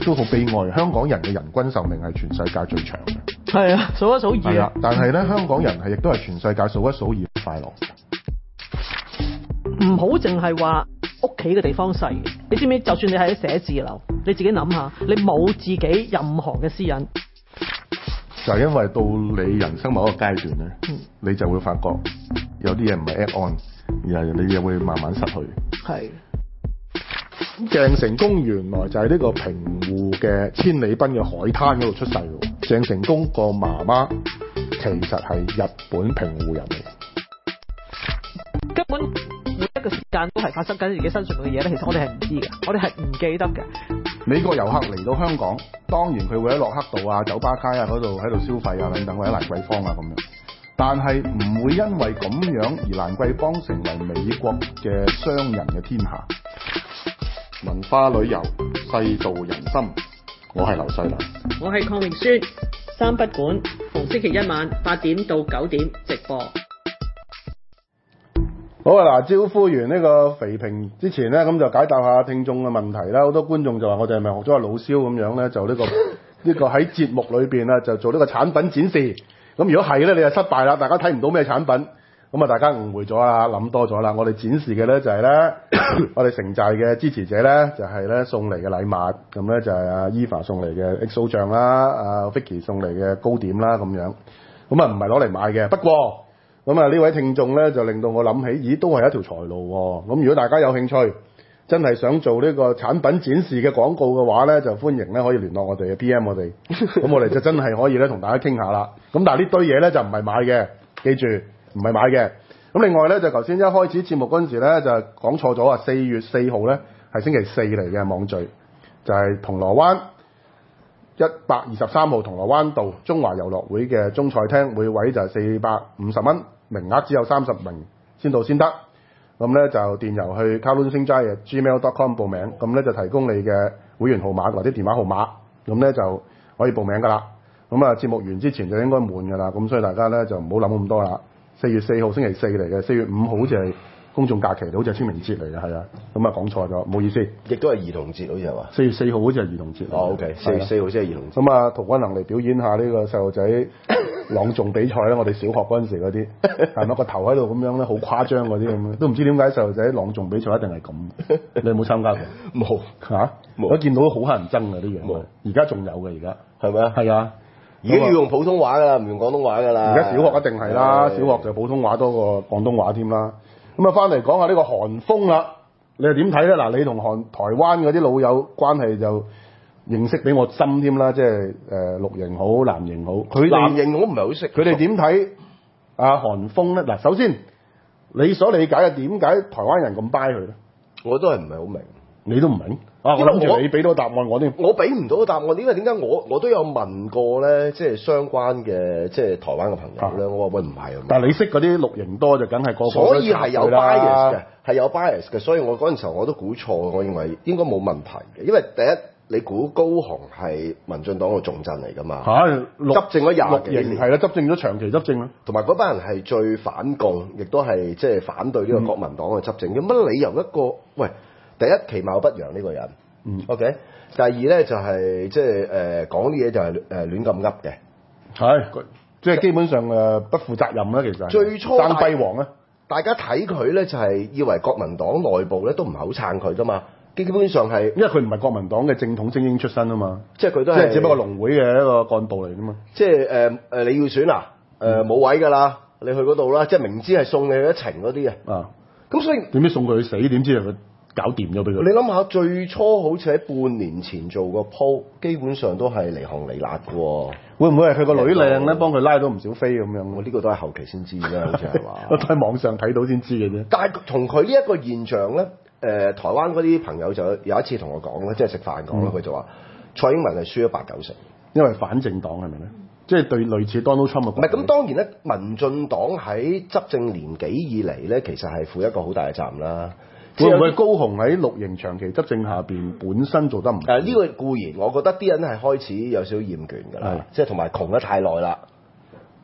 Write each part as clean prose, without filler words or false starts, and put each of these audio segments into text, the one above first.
都好悲哀，香港人嘅人均壽命係全世界最長嘅。 係啊，數一數二啊。 但係咧，香港人係亦都係全世界數一數二快樂。 唔好淨係話屋企嘅地方細，你知唔知？就算你喺寫字樓，你自己諗下，你冇自己任何嘅私隱， 就係因為到你人生某一個階段咧，你就會發覺有啲嘢唔係 add on，而係你又會慢慢失去。 係。 鄭成功原來就係呢個平湖嘅千里濱嘅海灘嗰度出世嘅。鄭成功個媽媽其實係日本平湖人嚟， 根本每一個時間都係發生緊自己身上嘅嘢咧。其實我哋係唔知嘅，我哋係唔記得嘅。 美國遊客嚟到香港，當然佢會喺駱克道啊、酒吧街啊嗰度喺度消費啊等等，或者蘭桂坊啊咁樣。但係唔會因為咁樣而蘭桂坊成為美國嘅商人嘅天下。文化旅遊，世道人心。我係劉細良， 我係鄺明書，三不管逢星期一晚8點到9點直播。 好啊！嗱，招呼完呢個肥平之前咧，咁就解答下聽眾嘅問題啦。好多觀眾就話我哋係咪學咗阿老蕭咁樣咧？就呢個喺節目裏邊啊，就做呢個產品展示。咁如果係咧，你就失敗啦！大家睇唔到咩產品，咁啊大家誤會咗啦，諗多咗啦。我哋展示嘅咧就係咧，我哋城寨嘅支持者咧就係咧送嚟嘅禮物，咁咧就係阿 Eva 送嚟嘅 XO 醬啦，阿 Vicky 送嚟嘅糕點啦咁樣。咁啊唔係攞嚟買嘅，不過。咁啊！呢位聽眾咧就令到我諗起，咦，都係一條財路喎。咁如果大家有興趣，真係想做呢個產品展示嘅廣告嘅話咧，就歡迎咧可以聯絡我哋嘅 PM 我哋。咁我哋就真係可以咧同大家傾下啦。咁但係呢堆嘢咧就唔係買嘅，記住唔係買嘅。咁另外咧就頭先一開始節目嗰陣時咧就講錯咗啊！4月4號咧係星期四嚟嘅網聚，就係銅鑼灣123號銅鑼灣道中華遊樂會嘅中菜廳，每位就係450蚊。名額只有30名，先到先得。咁咧就電郵去 kowloonsingjai@gmail.com 報名，咁咧就提供你嘅會員號碼或者電話號碼，咁咧就可以報名噶啦。咁啊節目完之前就應該滿噶啦，咁所以大家咧就唔好諗咁多啦。4月4號星期四嚟嘅，4月5號好似係公眾假期，好似係清明節嚟嘅，係啊。咁啊講錯咗，唔好意思。 亦都係兒童節，好似係話。 4月4號好似係兒童節。 哦 ，OK， 4月4號先係兒童節。 咁啊，陶君能嚟表演下呢個細路仔朗誦比賽啦。我哋小學嗰陣時嗰啲，係咪個頭喺度咁樣咧，好誇張嗰啲咁樣，都唔知點解細路仔朗誦比賽一定係咁。你有冇參加過？ 冇嚇， 冇。 我見到好乞人憎嘅啲嘢。 冇。 而家仲有嘅，而家係咪啊？ 係啊。 而家要用普通話㗎啦，唔用廣東話㗎啦。 而家小學一定係啦，小學就普通話多過廣東話添啦。咁啊，翻嚟講下呢個韓風啦，你又點睇咧？嗱，你同台灣嗰啲老友關係就認識比我深添啦，即係綠營好，藍營好。 藍營我唔係好識。 佢哋點睇韓風咧？嗱，首先你所理解嘅點解台灣人咁 buy 佢咧？ 我都係唔係好明。 你都唔明？我諗住你俾到答案我添。 我俾唔到答案，因為點解我都有問過咧，即係相關嘅即係台灣嘅朋友咧，我話喂唔係啊。但係你識嗰啲綠營多就梗係個個所以係有 bias 嘅，係有 bias 嘅，所以我嗰陣時候我都估錯，我認為應該冇問題嘅，因為第一你估高雄係民進黨嘅重鎮嚟㗎嘛？執政咗20幾年， 係啦，執政咗長期執政啦， 同埋嗰班人係最反共，亦都係即係反對呢個國民黨嘅執政。有乜理由一個喂？第一其貌不揚呢個人，OK。第二咧就係即係講啲嘢就係亂咁噏嘅， 係即係基本上不負責任啦。其實最初生輝煌咧， 大家睇佢咧就係以為國民黨內部咧都唔係好撐佢噶嘛，基本上係因為佢唔係國民黨嘅正統精英出身啊嘛， 即係佢都係即係只不過農會嘅一個幹部嚟㗎嘛。 即係你要選啊冇位㗎啦，你去嗰度啦，即係明知係送你去一程嗰啲啊。咁所以點知送佢去死？點知佢搞掂咗俾佢？你諗下，最初好似喺半年前做個鋪，基本上都係離行離辣嘅喎。會唔會係佢個女靚咧，幫佢拉到唔少飛咁樣？我呢個都係後期先知啫，好似係話。我都喺網上睇到先知嘅啫。但係從佢呢一個現象咧，台灣嗰啲朋友就有一次同我講咧，即係食飯講啦，佢就話蔡英文係輸咗8-9成，因為反政黨係咪咧？即係對類似 Donald Trump 嘅。唔係咁，當然咧，民進黨喺執政年幾以嚟咧，其實係負一個好大嘅責任啦。會唔會高雄喺綠營長期執政下邊本身做得唔好？呢個固然，我覺得啲人係開始有少少厭倦㗎啦，即係同埋窮得太耐啦。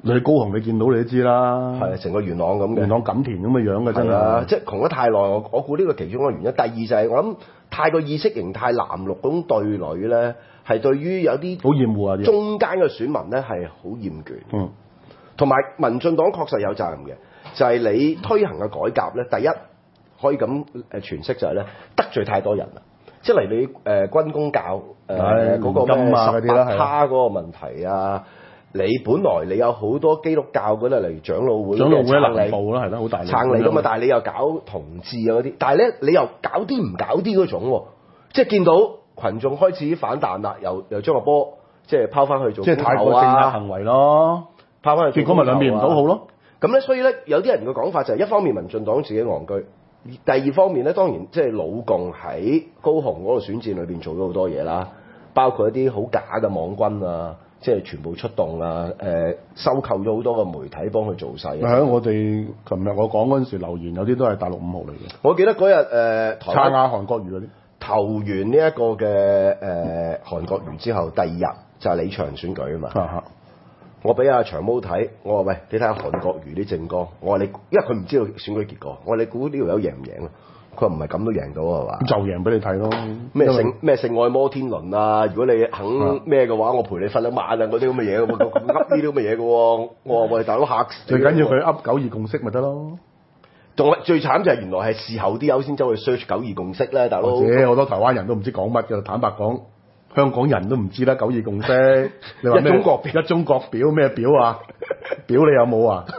你去高雄你見到你都知啦， 係成個元朗咁嘅， 元朗錦田咁嘅樣嘅真係， 即係窮得太耐，我估呢個其中一個原因。第二就係我諗太過意識形態藍綠嗰種對壘咧，係對於有啲好厭惡啊， 中間嘅選民咧係好厭倦。同埋民進黨確實有責任嘅，就係你推行嘅改革咧，第一可以咁詮釋就係咧得罪太多人啦。即係嚟你軍公教嗰個咩18趴嗰個問題啊，你本來你有好多基督教嗰啲嚟長老會南部啦，係啦，好大撐你噶嘛，但係你又搞同志啊嗰啲，但係咧你又搞啲唔搞啲嗰種喎，即係見到群眾開始反彈啦，又將個波即係拋翻去做， 即係太過政客行為咯， 拋翻去，結果咪兩邊唔討好咯。 咁咧，所以咧有啲人嘅講法就係一方面民進黨自己戇居。第二方面咧，當然即係老共喺高雄嗰個選戰裏邊做咗好多嘢啦，包括一啲好假嘅網軍啊，即係全部出動啊，收購咗好多個媒體幫佢做勢。 係我哋琴日我講嗰陣時留言有啲都係大陸5號嚟嘅。 我記得嗰日撐下韓國瑜嗰啲， 投完呢一個嘅韓國瑜之後，第二日就係李長選舉啊嘛。我俾阿長毛睇，我話喂，你睇下韓國瑜啲政綱，我話你，因為佢唔知道選舉結果，我話你估呢條友贏唔贏啊？佢話唔係咁都贏到係嘛？ 就贏俾你睇咯。 咩性愛摩天輪啊？如果你肯咩嘅話，我陪你瞓一晚啊！嗰啲咁嘅嘢，噏呢啲咁嘅嘢嘅喎。我話喂，大佬嚇死！ 最緊要佢噏九二共識咪得咯。 仲係最慘就係原來係事後啲友先走去 search 九二共識咧，大佬。 或者好多台灣人都唔知講乜嘅，坦白講。香港人都唔知啦，九二共識，你話咩？一中國表咩表啊？表你有冇啊？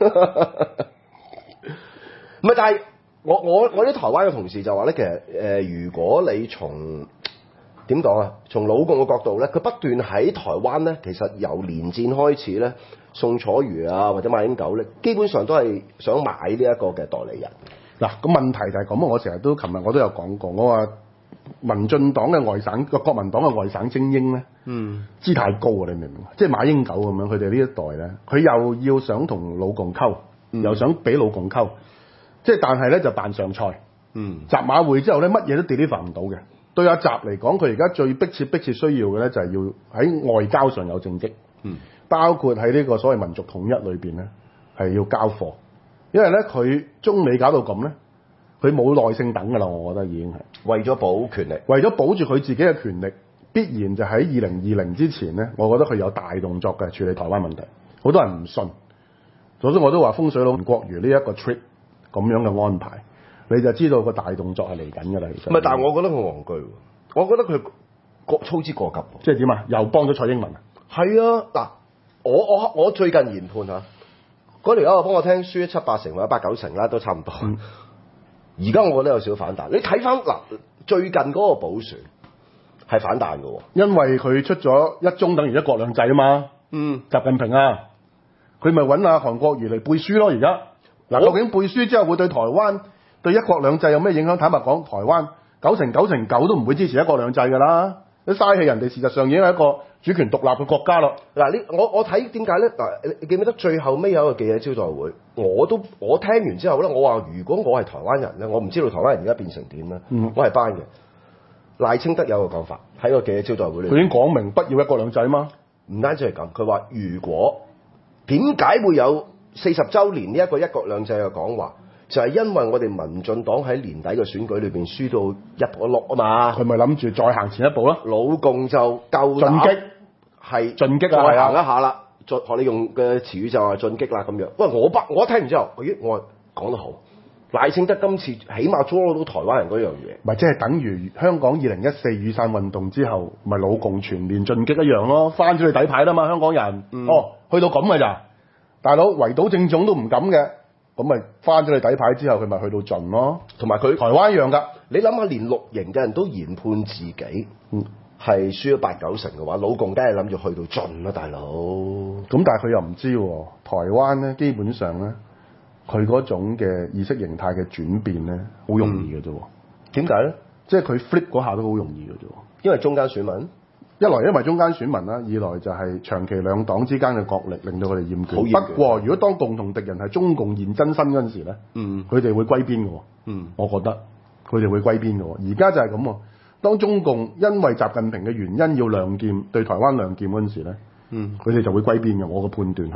唔係，但係我啲台灣嘅同事就話咧，其實如果你從點講啊，從老共嘅角度咧，佢不斷喺台灣咧，其實由連戰開始咧，宋楚瑜啊或者馬英九咧，基本上都係想買呢一個嘅代理人。 嗱，個問題就係咁啊！我成日都琴日我都有講過，我話。民進黨嘅外省個國民黨嘅外省精英咧，姿態高啊！你明唔明？即係馬英九咁樣，佢哋呢一代咧，佢又要想同老共溝，又想俾老共溝，即係但係咧就扮上菜。習馬會之後咧，乜嘢都 deliver 唔到嘅。對阿習嚟講，佢而家最迫切需要嘅咧，就係要喺外交上有政績，包括喺呢個所謂民族統一裏邊咧，係要交貨。因為咧，佢中美搞到咁咧。佢冇耐性等㗎啦，我覺得已經係為咗保權力， 為咗保住佢自己嘅權力，必然就喺2020之前咧，我覺得佢有大動作嘅處理台灣問題。好多人唔信，所以我都話風水佬國瑜呢一個 trip 咁樣嘅安排，你就知道個大動作係嚟緊㗎啦。其實唔係， 但係我覺得佢戇居，我覺得佢操之過急。 即係點啊？又幫咗蔡英文啊？ 係啊，嗱，我最近研判嚇，嗰條友幫我聽輸7-8成或者8-9成啦，都差唔多。而家我覺得有少少反彈，你睇翻嗱最近嗰個補選係反彈嘅喎， 因為佢出咗一中等於一國兩制啊嘛。習近平啊，佢咪揾阿韓國瑜嚟背書咯。而家嗱，究竟背書之後會對台灣對一國兩制有咩影響？坦白講，台灣99%都唔會支持一國兩制㗎啦。你嘥氣人哋，事實上已經係一個主權獨立嘅國家咯。 嗱，我睇點解咧？嗱，你記唔記得最後尾有一個記者招待會？我聽完之後咧，我話如果我係台灣人咧，我唔知道台灣人而家變成點咧。我係班嘅。賴清德有個講法喺個記者招待會裏， 佢已經講明不要一國兩制啊嘛。 唔單止係咁，佢話如果點解會有40週年呢一個一國兩制嘅講話？就係因為我哋民進黨喺年底嘅選舉裏邊輸到1-6啊嘛， 佢咪諗住再行前一步咯。 老共就夠進擊， 係進擊再行一下啦。學你用嘅詞語就係進擊啦咁樣。喂，我聽完之後，我講得好，賴清德今次起碼捉到台灣人嗰樣嘢， 咪即係等於香港2014雨傘運動之後，咪老共全面進擊一樣咯，翻咗去底牌啦嘛，香港人。去到咁嘅咋，大佬圍堵政總都唔敢嘅。咁咪翻咗去底牌之後，佢咪去到盡咯。同埋佢台灣一樣㗎。 你諗下，連綠營嘅人都研判自己係輸咗8-9成嘅話，老共梗係諗住去到盡啦，大佬。 咁但係佢又唔知喎，台灣咧基本上咧，佢嗰種嘅意識形態嘅轉變咧，好容易嘅啫。 點解咧？ 即係佢 flip 嗰下都好容易嘅啫。 因為中間選民。 一來因為中間選民啦，二來就係長期兩黨之間嘅角力令到佢哋厭倦。不過如果當共同敵人係中共現真身嗰陣時咧，佢哋會歸邊嘅。我覺得佢哋會歸邊嘅。而家就係咁喎。當中共因為習近平嘅原因要亮劍對台灣亮劍嗰陣時咧，佢哋就會歸邊嘅。我嘅判斷係。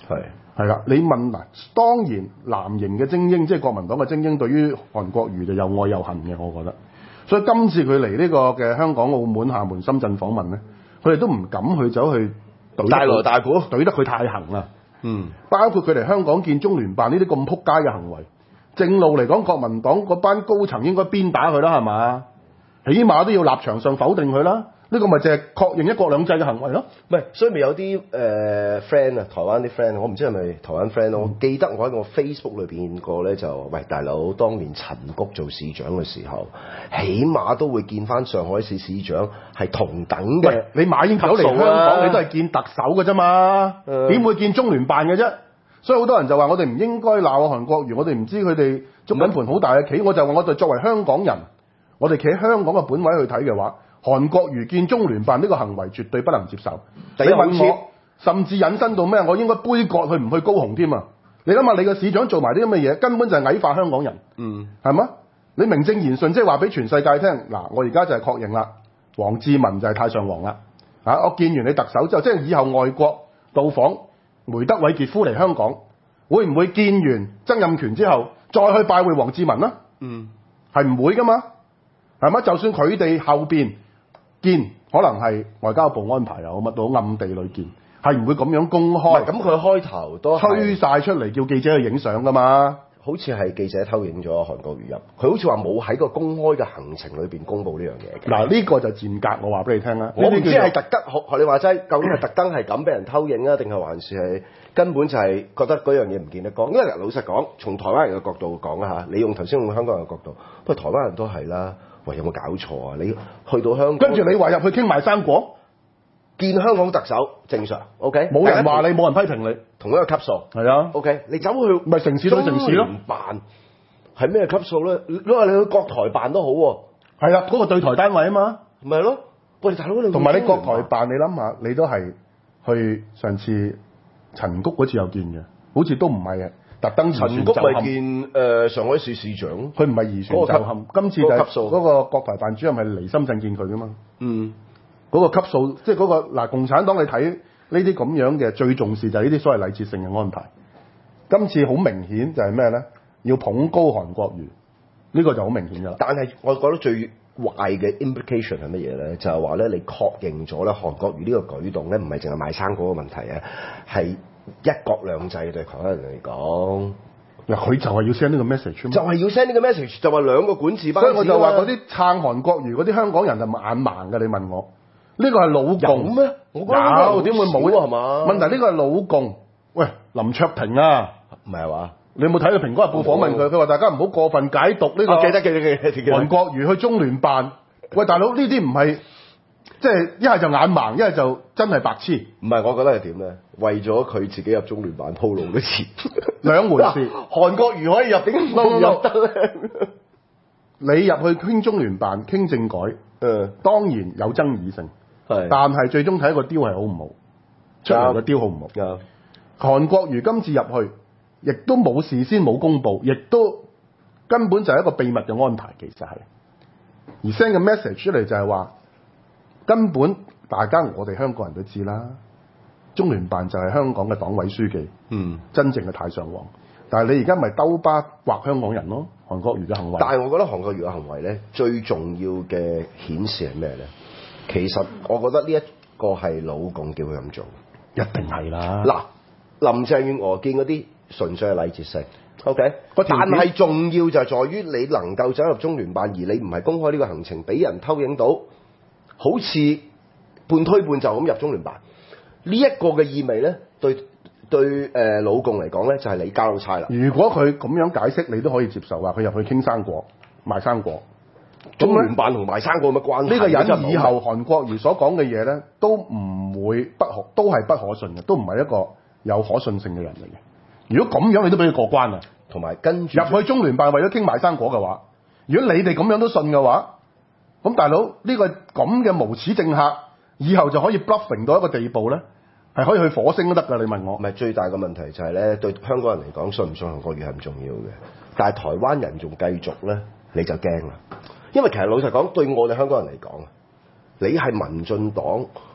係啦，你問嗱，當然藍營嘅精英，即係國民黨嘅精英，對於韓國瑜就又愛又恨嘅，我覺得。所以今次佢嚟呢個嘅香港、澳門、廈門、深圳訪問咧，佢哋都唔敢去走去大鑼大鼓， 懟得佢太行啦。包括佢嚟香港見中聯辦呢啲咁撲街嘅行為，正路嚟講，國民黨嗰班高層應該鞭打佢啦，係嘛？起碼都要立場上否定佢啦。呢個咪就係確認一國兩制嘅行為咯。 唔係，所以咪有啲friend 啊，台灣啲 friend，我唔知係咪台灣 friend 咯。我記得我喺個 Facebook 裏邊見過咧，就喂大佬，當年陳菊做市長嘅時候，起碼都會見翻上海市市長係同等嘅。 你馬英九嚟香港，你都係見特首嘅啫嘛，點會見中聯辦嘅啫？所以好多人就話我哋唔應該鬧韓國瑜，我哋唔知佢哋捉緊盤好大嘅棋。我就話我哋作為香港人，我哋企喺香港嘅本位去睇嘅話，韓國瑜見中聯辦呢個行為絕對不能接受。你問我，甚至引申到咩？我應該杯葛佢唔去高雄添啊！你諗下，你個市長做埋啲咁嘅嘢，根本就係矮化香港人，係嘛？你名正言順即係話俾全世界聽，嗱，我而家就係確認啦，王志民就係太上皇啦。我見完你特首之後，即係以後外國到訪梅德韋傑夫嚟香港，會唔會見完曾蔭權之後再去拜會王志民啊？係唔會噶嘛？係咪？就算佢哋後邊見，可能係外交部安排又好，乜都暗地裏見，係唔會咁樣公開。 咁佢開頭都推晒出嚟，叫記者去影相噶嘛？ 好似係記者偷影咗韓國瑜入，佢好似話冇喺個公開嘅行程裏邊公佈呢樣嘢嘅。 嗱，呢個就賤格，我話俾你聽啦。 我唔知係特登學你話齋，究竟係特登係咁俾人偷影啊，定係還是係根本就係覺得嗰樣嘢唔見得光？因為老實講，從台灣人嘅角度講啊嚇，你用頭先用香港人嘅角度，不過台灣人都係啦。喂，有冇搞錯啊？你去到香港， 跟住你話入去傾賣生果， 見香港特首正常 ，OK？ 冇人話你，冇人批評你， 同一個級數， 係啊 ，OK？你走去咪城市對城市咯， 中聯辦係咩級數咧？你話你去國台辦都好喎， 係啊，嗰個對台單位啊嘛， 咪係咯？喂，大佬你同埋你國台辦，你諗下，你都係去上次陳菊嗰次又見嘅，好似都唔係啊。特登陳菊咪見上海市市長， 佢唔係移船就冚。今次就係嗰個國台辦主任係嚟深圳見佢噶嘛。嗰個級數，即係嗰個嗱，共產黨你睇呢啲咁樣嘅最重視就係呢啲所謂禮節性嘅安排。今次好明顯就係咩咧？要捧高韓國瑜，呢個就好明顯㗎啦。 但係我覺得最壞嘅 implication 係乜嘢咧？就係話咧，你確認咗咧韓國瑜呢個舉動咧，唔係淨係賣生果嘅問題啊，係一國兩制對台灣人嚟講， 嗱佢就係要 send 呢個 message， 就係要 send 呢個 message，就話兩個管治班子。 所以我就話嗰啲撐韓國瑜嗰啲香港人就眼盲㗎。你問我，呢個係老共咩？我覺得有點會冇係嘛？ 問題呢個係老共。喂，林卓廷啊， 唔係話你有冇睇到《蘋果日報》訪問佢？佢話大家唔好過分解讀呢個。 記得。 韓國瑜去中聯辦，喂大佬呢啲唔係。即係一係就眼盲，一係就真係白痴。 唔係，我覺得係點咧？為咗佢自己入中聯辦鋪路都似兩回事。 韓國瑜可以入，點解唔入得咧？ 你入去傾中聯辦傾政改，當然有爭議性，但係最終睇個 deal 係好唔好，出嚟個 deal 好唔好。韓國瑜今次入去，亦都冇事先冇公佈，亦都根本就係一個秘密嘅安排，其實係。而 send 個 message 出嚟就係話。根本大家我哋香港人都知啦，中聯辦就係香港嘅黨委書記，真正嘅太上皇。但係你而家咪兜巴畫香港人咯，韓國瑜嘅行為。 但係我覺得韓國瑜嘅行為咧，最重要嘅顯示係咩咧？其實我覺得呢一個係老共叫佢咁做， 一定係啦。 嗱，林鄭月娥見嗰啲純粹係禮節性 ，OK。但係重要就係在於你能夠走入中聯辦，而你唔係公開呢個行程，俾人偷影到。好似半推半就咁入中聯辦，呢一個嘅意味咧，對老共嚟講咧，就係你交到差啦。 如果佢咁樣解釋，你都可以接受話佢入去傾生果、賣生果。 中聯辦同賣生果有乜關係？ 呢個人以後韓國瑜所講嘅嘢咧，都唔會都係不可信嘅，都唔係一個有可信性嘅人嚟嘅。如果咁樣你都俾佢過關啊， 同埋跟住入去中聯辦為咗傾賣生果嘅話，如果你哋咁樣都信嘅話，咁大佬呢個咁嘅無恥政客，以後就可以 bluffing 到一個地步咧，係可以去火星都得㗎。你問我， 唔係最大嘅問題就係咧，對香港人嚟講，信唔信韓國瑜係唔重要嘅，但係台灣人仲繼續咧，你就驚啦。因為其實老實講，對我哋香港人嚟講，你係民進黨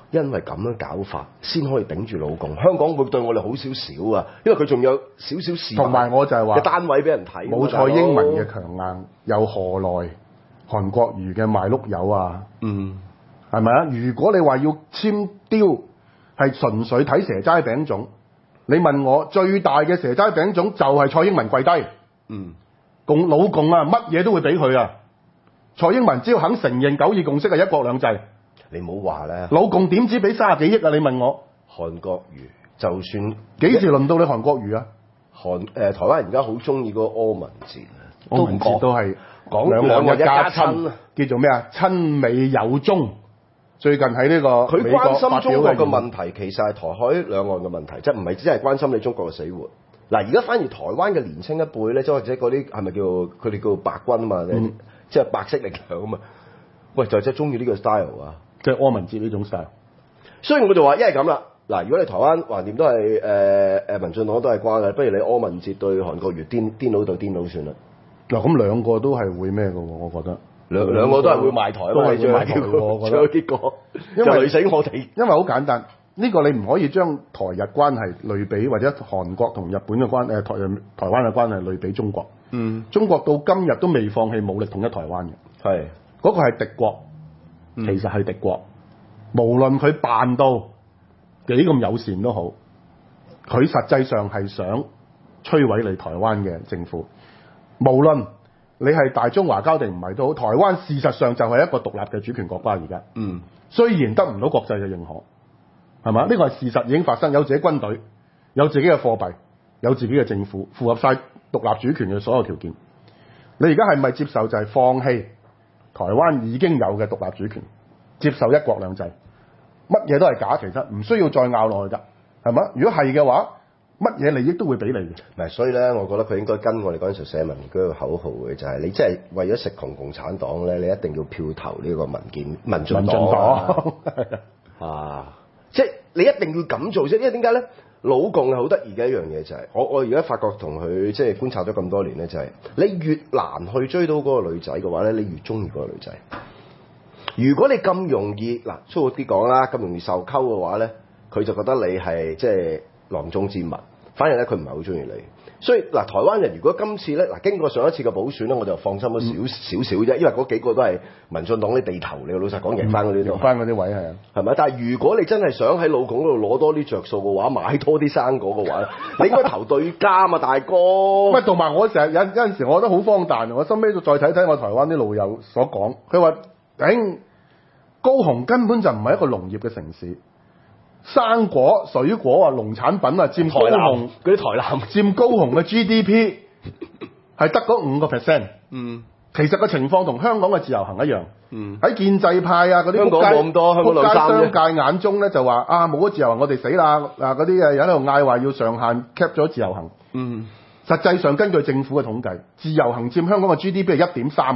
因為咁樣搞法先可以頂住老共。香港會對我哋好少少啊，因為佢仲有少少事。 同埋我就係話， 單位俾人睇。 冇蔡英文嘅強硬，又何來韓國瑜嘅賣碌友啊？係咪啊？如果你話要簽雕，係純粹睇蛇齋餅糭，你問我最大嘅蛇齋餅糭就係蔡英文跪低。老共啊，乜嘢都會俾佢啊！蔡英文只要肯承認九二共識係一國兩制， 你唔好話咧。老共點知俾30幾億啊？你問我， 韓國瑜就算幾時輪到你韓國瑜啊？ 台灣人而家好中意嗰個柯文哲啊， 柯文哲都係講兩岸一家親，叫做咩啊？親美友中。最近喺呢個佢關心中國嘅問題，其實係台海兩岸嘅問題，即係唔係只係關心你中國嘅死活。嗱，而家反而台灣嘅年青一輩咧，即或者嗰啲係咪叫佢哋叫白軍啊嘛？即係白色力量啊嘛。喂，就真係中意呢個 style 啊， 即係柯文哲呢種 style。 所以我就話，一係咁啦。嗱，如果你台灣橫掂都係民進黨都係關嘅，不如你柯文哲對韓國瑜顛倒就顛倒算啦。嗱， 咁兩個都係會咩嘅喎？我覺得。 兩個都係會賣台， 都係會賣台喎。我覺得結果因為累死我哋， 因為好簡單，呢個你唔可以將台日關係類比，或者韓國同日本嘅關台灣嘅關係類比中國。中國到今日都未放棄武力統一台灣嘅。係嗰個係敵國，其實係敵國。無論佢扮到幾咁友善都好，佢實際上係想摧毀你台灣嘅政府。無論你係大中華交定唔係都好，台灣事實上就係一個獨立嘅主權國家而家。雖然得唔到國際嘅認可，係嘛？呢個係事實已經發生，有自己軍隊，有自己嘅貨幣，有自己嘅政府，符合晒獨立主權嘅所有條件。你而家係咪接受就係放棄台灣已經有嘅獨立主權，接受一國兩制？乜嘢都係假，其實唔需要再拗落去㗎，係嘛？如果係嘅話，乜嘢利益都會俾你嘅。 唔係，所以咧，我覺得佢應該跟我哋嗰陣時寫民居嘅口號嘅，就係你真係為咗食窮共產黨咧，你一定要票投呢個民進黨啊！即係你一定要咁做啫，因為點解咧？老共係好得意嘅一樣嘢就係，我而家發覺同佢即係觀察咗咁多年咧，就係你越難去追到嗰個女仔嘅話咧，你越中意嗰個女仔。如果你咁容易嗱，粗啲講啦，咁容易受溝嘅話咧，佢就覺得你係即係囊中之物，反而咧佢唔係好中意你。所以嗱，台灣人如果今次咧嗱經過上一次嘅補選咧，我就放心咗少少啫，因為嗰幾個都係民進黨啲地頭，你老實講贏翻嗰啲都贏翻嗰啲位係啊， 係咪？但係如果你真係想喺老共嗰度攞多啲着數嘅話，買多啲生果嘅話，你應該投對家嘛，大哥。 喂，同埋我成日有陣時，我覺得好荒誕。我收尾再睇睇我台灣啲老友所講，佢話頂高雄根本就唔係一個農業嘅城市。生果、水果啊、農產品啊，佔高雄嗰啲台南佔高雄嘅 GDP 係得嗰5%。其實個情況同香港嘅自由行一樣。喺建制派啊嗰啲香港冇咁多，香港兩三啫。 商界眼中咧就話啊冇咗自由行我哋死啦！嗱嗰啲誒喺度嗌話要上限 cap 咗自由行。實際上根據政府嘅統計，自由行佔香港嘅 GDP 係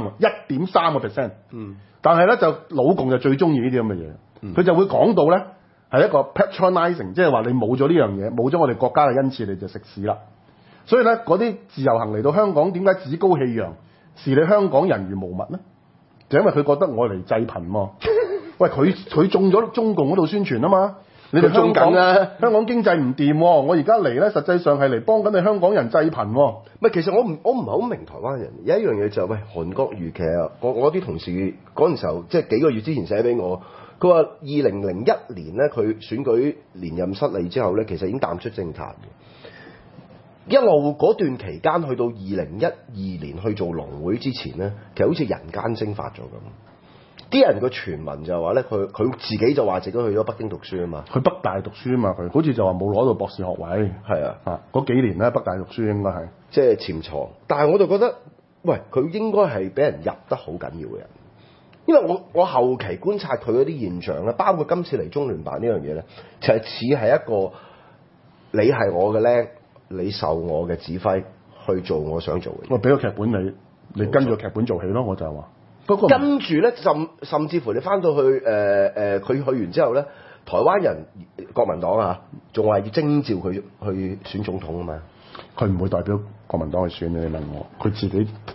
1.3%。但係咧就老共就最中意呢啲咁嘅嘢，佢就會講到咧。係一個 patronizing， 即係話你冇咗呢樣嘢，冇咗我哋國家嘅恩賜，你就食屎啦。所以咧，嗰啲自由行嚟到香港，點解趾高氣揚，視你香港人如無物呢？就因為佢覺得我嚟濟貧喎。喂，佢中咗中共嗰度宣傳啊嘛，你哋香港香港經濟唔掂，我而家嚟咧，實際上係嚟幫緊你香港人濟貧。唔係，其實我唔係好明台灣人有一樣嘢就係、喂韓國瑜，其實我啲同事嗰陣時候，即係幾個月之前寫俾我。佢話2001年咧，佢選舉連任失利之後咧，其實已經淡出政壇嘅。一路嗰段期間，去到2012年去做農會之前咧，其實好似人間蒸發咗咁。啲人個傳聞就係話咧，佢自己就話自己去咗北京讀書啊嘛， 去北大讀書啊嘛，佢好似就話冇攞到博士學位。係啊，嗰幾年咧，北大讀書應該係即係潛藏。但係我就覺得，喂，佢應該係俾人入得好緊要嘅人。因為我後期觀察佢嗰啲現象咧，包括今次嚟中聯辦呢樣嘢咧，就係似係一個你係我嘅僆，你受我嘅指揮去做我想做嘅嘢。我俾個劇本你跟住個劇本做起咯，我就係話。不過跟住咧，甚至乎你翻到去佢去完之後咧，台灣人國民黨啊，仲話要徵召佢去選總統啊嘛。佢唔會代表國民黨去選，你問我，佢自己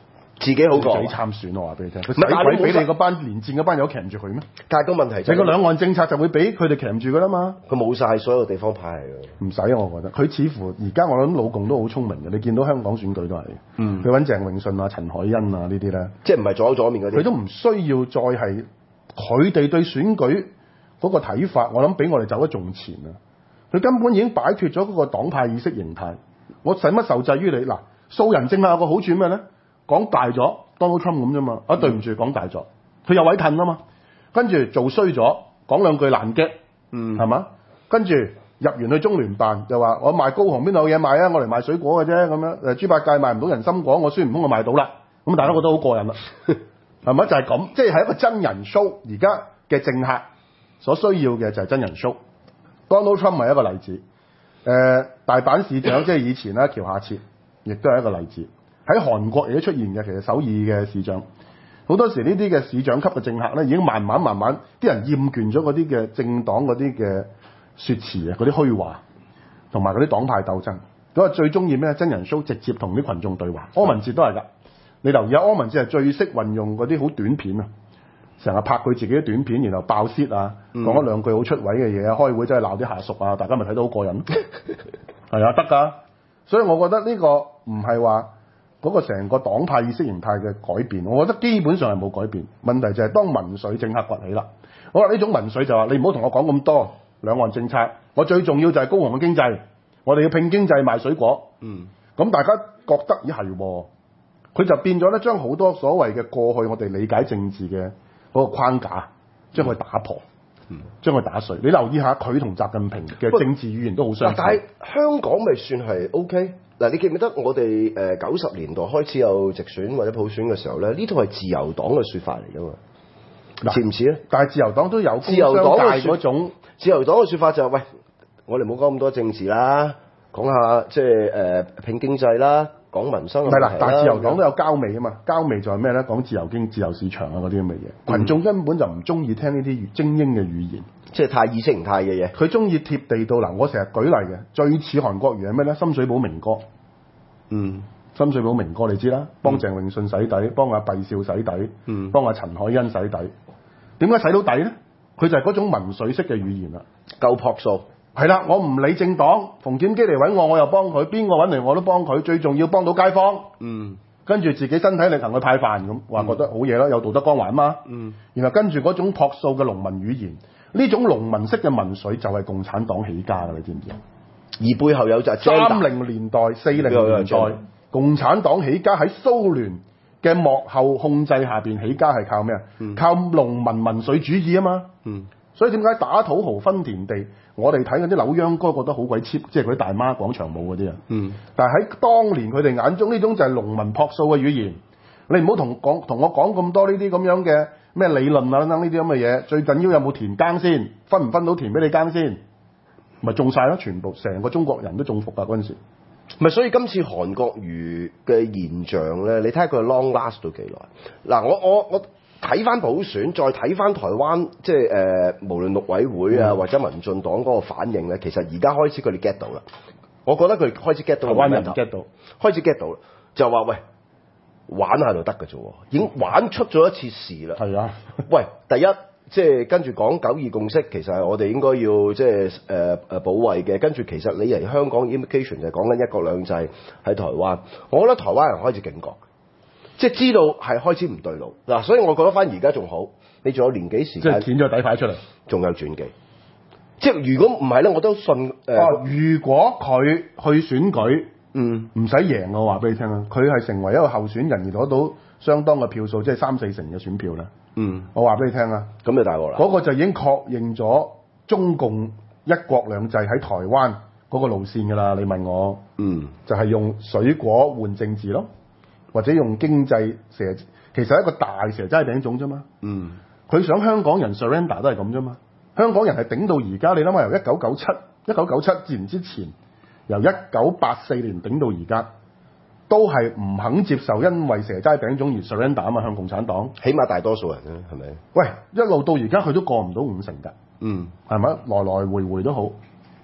自己好過， 自己參選我話俾你聽，佢使鬼俾你嗰班連戰嗰班友騎住佢咩？ 但係個問題就係、 你個兩岸政策就會俾佢哋騎住㗎啦嘛。 佢冇晒所有地方派㗎。 唔使啊，我覺得佢似乎而家我諗老共都好聰明嘅，你見到香港選舉都係，佢揾鄭泳舜啊、陳凱欣啊呢啲咧， 即係唔係左面嗰啲， 佢都唔需要再係佢哋對選舉嗰個睇法，我諗比我哋走得仲前啊！佢根本已經擺脫咗嗰個黨派意識形態，我使乜受制於你嗱？素人政客有個好處咩咧？講大咗 Donald Trump 咁啫嘛，對唔住講大咗，佢有位褪啊嘛，跟住做衰咗，講兩句爛擊，係嘛？跟住入完去中聯辦又話我賣高雄邊度有嘢賣啊？我嚟賣水果嘅啫咁樣，豬八戒賣唔到人參果，我孫悟空我賣到啦，咁大家覺得好過癮啦，係咪？就係咁，即係一個真人 show。而家嘅政客所需要嘅就係真人 show。Donald Trump 係一個例子，大阪市長即係以前啦橋下徹，亦都係一個例子。喺韓國亦都出現嘅，其實首爾嘅市長好多時呢啲嘅市長級嘅政客咧，已經慢慢啲人厭倦咗嗰啲嘅政黨嗰啲嘅説辭啊，嗰啲虛話同埋嗰啲黨派鬥爭。咁啊最中意咩真人 show，直接同啲群眾對話。柯文哲都係㗎，你留意下柯文哲係最識運用嗰啲好短片啊，成日拍佢自己啲短片，然後爆泄啊，講一兩句好出位嘅嘢啊，開會真係鬧啲下屬啊，大家咪睇到好過癮。係啊，得㗎。所以我覺得呢個唔係話嗰個成個黨派意識形態嘅改變，我覺得基本上係冇改變。問題就係當民粹政客崛起啦。好啦，呢種民粹就話你唔好同我講咁多兩岸政策，我最重要就係高雄嘅經濟，我哋要拼經濟賣水果。咁大家覺得咦係喎，佢就變咗咧，將好多所謂嘅過去我哋理解政治嘅嗰個框架，將佢打破，將佢打碎。你留意下佢同習近平嘅政治語言都好相似。 但係香港咪算係 OK？嗱，你記唔記得我哋90年代開始有直選或者普選嘅時候咧？呢套係自由黨嘅説法嚟㗎嘛？似唔似咧？ 但係自由黨都有自由黨嘅嗰種自由黨嘅説法就係、喂，我哋唔好講咁多政治啦，講下即係拼經濟啦，講民生嘅問題啦。 但係自由黨都有交尾啊嘛，交尾就係咩咧？講自由市場啊嗰啲咁嘅嘢，群眾根本就唔中意聽呢啲精英嘅語言， 即係太意識形態嘅嘢。佢中意貼地到嗱，我成日舉例嘅，最似韓國瑜係咩咧？深水埗明哥。深水埗明哥你知啦，幫鄭泳舜洗底，幫阿畢少洗底，幫阿陳凱欣洗底。點解洗到底咧？佢就係嗰種民粹式嘅語言啦， 夠樸素。 係啦，我唔理政黨，馮檢基嚟揾我又幫佢，邊個揾嚟我都幫佢，最重要幫到街坊。跟住自己身體力行去派飯咁，話覺得好嘢啦，有道德光環啊嘛。然後跟住嗰種樸素嘅農民語言，呢種農民式嘅民粹就係共產黨起家㗎，你知唔知啊？ 而背後有就係 30年代、40年代，共產黨起家喺蘇聯嘅幕後控制下邊起家係靠咩啊？靠農民民粹主義啊嘛。所以點解打土豪分田地？我哋睇嗰啲扭秧歌覺得好鬼 cheap，即係嗰啲大媽廣場舞嗰啲啊。但係喺當年佢哋眼中呢種就係農民樸素嘅語言。你唔好同我講咁多呢啲咁樣嘅咩理論啊等等呢啲咁嘅嘢。最緊要有冇田耕先，分唔分到田俾你耕先？咪種晒咯，全部成個中國人都中伏啊！嗰陣時， 咪所以今次韓國瑜嘅現象咧，你睇下佢 long last 到幾耐？嗱，我睇翻普選，再睇翻台灣，即係無論陸委會啊或者民進黨嗰個反應咧，其實而家開始佢哋 get 到啦。我覺得佢開始 get 到， 台灣人 get 到， 開始 get 到啦，就話喂，玩下就得嘅啫，已經玩出咗一次事啦。 係啊， 喂，第一。即係跟住講9·2共識，其實係我哋應該要即係保衞嘅。跟住其實你嚟香港 implication 就係講緊一國兩制喺台灣。我覺得台灣人開始警覺，即係知道係開始唔對路嗱。所以我覺得翻而家仲好，你仲有年幾時間， 即係剪咗底牌出嚟， 仲有轉機。即係如果唔係咧，我都信如果佢去選舉，唔使贏我話俾你聽啊，佢係成為一個候選人而攞到相當嘅票數，即係3-4成嘅選票咧。我話俾你聽啊， 咁就大鑊啦。 嗰個就已經確認咗中共一國兩制喺台灣嗰個路線㗎啦。你問我，就係用水果換政治咯，或者用經濟蛇，其實係一個大蛇齋餅種啫嘛。佢想香港人 surrender 都係咁啫嘛。香港人係頂到而家，你諗下由1997年之前，由1984年頂到而家。都係唔肯接受，因為蛇齋餅種而 surrender 啊嘛，向共產黨。 起碼大多數人咧，係咪？ 喂，一路到而家佢都過唔到50%㗎。係咪？來來回回都好。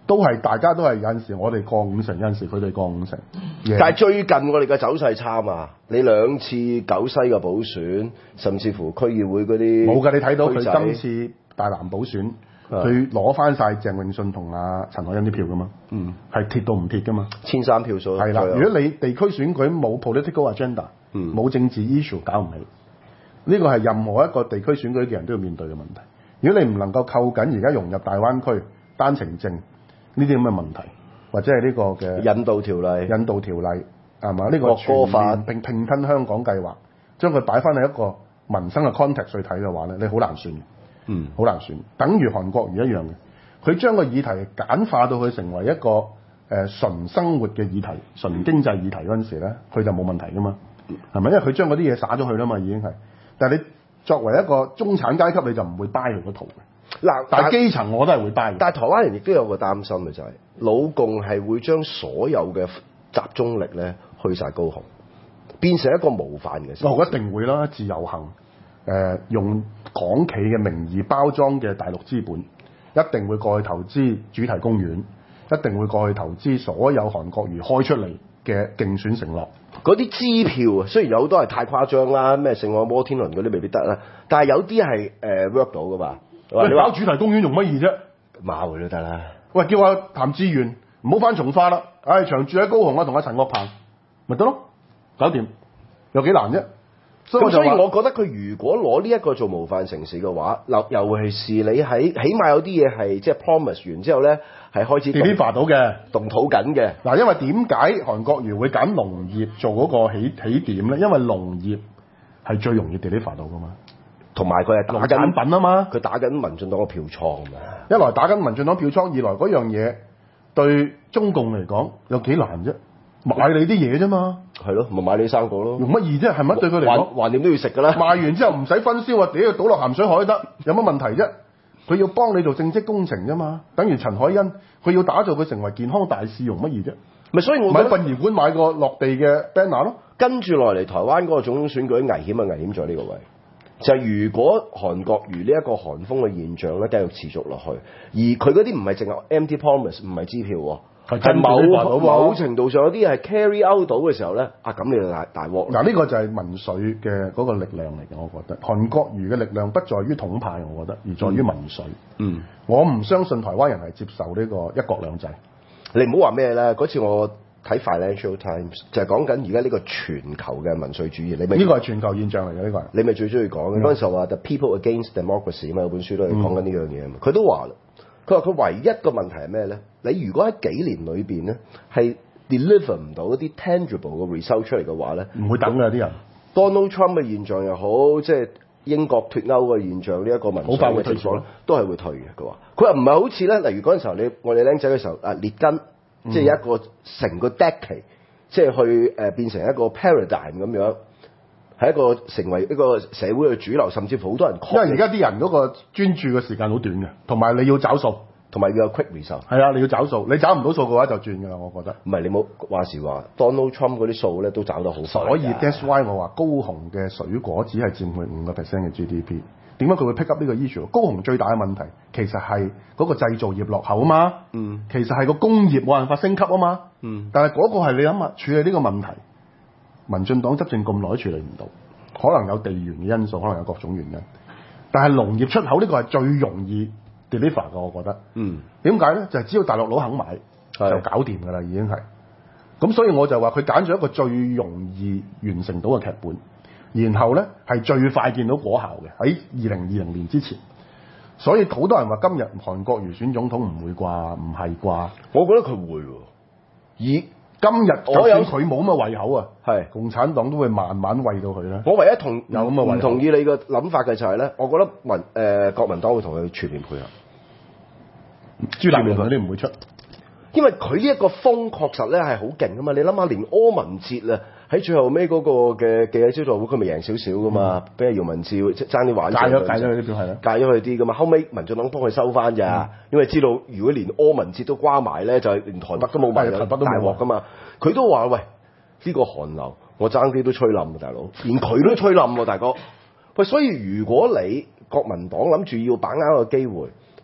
都係大家都係有陣時我哋過50%，有陣時佢哋過50%。 但係最近我哋嘅走勢差嘛，你2次9西嘅補選，甚至乎區議會嗰啲冇㗎，你睇到佢今次大南補選，佢攞翻晒鄭泳舜同阿陳凱欣啲票㗎嘛，係貼到唔貼㗎嘛 ，1003票數。 係啦，如果你地區選舉冇 political agenda，冇政治 issue 搞唔起，呢個係任何一個地區選舉嘅人都要面對嘅問題。如果你唔能夠扣緊而家融入大灣區單程證呢啲咁嘅問題，或者係呢個嘅引渡條例係嘛？呢個全面併吞香港計劃，將佢擺翻喺一個民生嘅 context 去睇嘅話咧，你好難算嘅，好難算。等於韓國瑜一樣嘅，佢將個議題簡化到佢成為一個純生活嘅議題、純經濟議題嗰陣時咧，佢就冇問題噶嘛，係咪？因為佢將嗰啲嘢灑咗去啦嘛，已經係。但係你作為一個中產階級，你就唔會 buy 佢嗰套嘅。嗱，但係基層我都係會 buy。 但係台灣人亦都有個擔心嘅就係、老共係會將所有嘅集中力咧去晒高雄，變成一個模範嘅事。 我一定會啦，自由行用港企嘅名義包裝嘅大陸資本，一定會過去投資主題公園，一定會過去投資所有韓國瑜開出嚟嘅競選承諾。 嗰啲支票啊，雖然有好多係太誇張啦，咩聖愛摩天輪嗰啲未必得啦，但係有啲係work 到噶嘛。 你搞主題公園容乜易啫？ 馬會都得啦。喂， 叫阿譚志源唔好翻從化啦，長住喺高雄啊，同阿陳岳鵬咪得咯，搞掂，有幾難啫？所以我覺得佢如果攞呢一個做模範城市嘅話，尤其是你喺起碼有啲嘢係即係 promise 完之後咧，係開始 deliver 到嘅， 動土緊嘅。 嗱，因為點解韓國瑜會揀農業做嗰個起點咧？因為農業係最容易 deliver 到噶嘛， 同埋佢係農產品啊嘛， 佢打緊民進黨嘅票倉嘛。 一來打緊民進黨票倉，二來嗰樣嘢對中共嚟講有幾難啫？買你啲嘢啫嘛， 係咯，咪買你生果咯， 用乜易啫？係咪對佢嚟講？ 橫掂都要食㗎啦。 賣完之後唔使分銷啊，屌倒落鹹水海得，有乜問題啫？佢要幫你做政績工程啫嘛，等於陳凱欣，佢要打造佢成為健康大使，用乜易啫？ 咪所以我買殯儀館買個落地嘅 banner 咯。 跟住落嚟台灣嗰個總統選舉危險啊，危險在呢個位，就係如果韓國瑜呢一個韓風嘅現象咧繼續持續落去，而佢嗰啲唔係淨係 empty promise， 唔係支票喎。係某程度上有啲係 carry out 到嘅時候咧，咁你就大鑊。 嗱，呢個就係民粹嘅嗰個力量嚟嘅，我覺得韓國瑜嘅力量不在於統派，我覺得而在於民粹。我唔相信台灣人係接受呢個一國兩制。 你唔好話咩咧？嗰次我睇 Financial Times 就係講緊而家呢個全球嘅民粹主義。呢個係全球現象嚟嘅，呢個係你咪最中意講嘅嗰陣時候話 The People Against Democracy 嘛，有本書都係講緊呢樣嘢啊嘛。佢都話啦。佢話佢唯一個問題係咩咧？你如果喺幾年裏邊咧係 deliver 唔到一啲 tangible 嘅 result 出嚟嘅話咧， 唔會等㗎啲人。 Donald Trump 嘅現象又好，即係英國脫歐嘅現象，呢一個民粹嘅情況咧，都係會退嘅。佢話唔係好似咧，例如嗰陣時候我哋僆仔嘅時候列根，即係一個成個 decade，即係去變成一個 paradigm 咁樣。係一個成為一個社會嘅主流，甚至乎好多人。 因為而家啲人嗰個專注嘅時間好短嘅，同埋你要找數， 同埋要有 quick result。 係啊，你要找數，你找唔到數嘅話就轉㗎啦，我覺得。 唔係你冇話時話 Donald Trump 嗰啲數咧都找得好快。 所以 that's why 我話高雄嘅水果只係佔佢5% 嘅 GDP。點解佢會 pick up 呢個 issue？高雄最大嘅問題其實係嗰個製造業落後啊嘛。其實係個工業冇辦法升級啊嘛。但係嗰個係你諗下處理呢個問題。民進黨執政咁耐都處理唔到，可能有地緣嘅因素，可能有各種原因。但係農業出口呢個係最容易 deliver 嘅，我覺得。點解咧？就係只要大陸佬肯買，就搞掂㗎啦，已經係。咁所以我就話佢揀咗一個最容易完成到嘅劇本，然後咧係最快見到果效嘅喺2020年之前。所以好多人話今日韓國瑜選總統唔會啩？唔係啩？ 我覺得佢會喎。 今日就算佢冇咁嘅胃口啊， 係共產黨都會慢慢餵到佢啦。 我唯一有咁嘅胃口， 唔同意你嘅諗法嘅就係咧，我覺得國民黨會同佢全面配合。 朱立倫嗰啲唔會出， 因為佢呢一個風確實咧係好勁啊嘛！你諗下，連柯文哲啊喺最後尾嗰個嘅記者招待會，佢咪贏少少噶嘛？俾阿姚文智爭啲玩，戒咗佢啲票係啦，戒咗佢啲噶嘛。後尾民進黨幫佢收翻咋，因為知道如果連柯文哲都瓜埋咧，就係連台北都冇埋，台北都大鑊噶嘛。佢都話喂，呢個韓流我爭啲都吹冧啊，大佬，連佢都吹冧喎，大哥。喂，所以如果你國民黨諗住要把握個機會，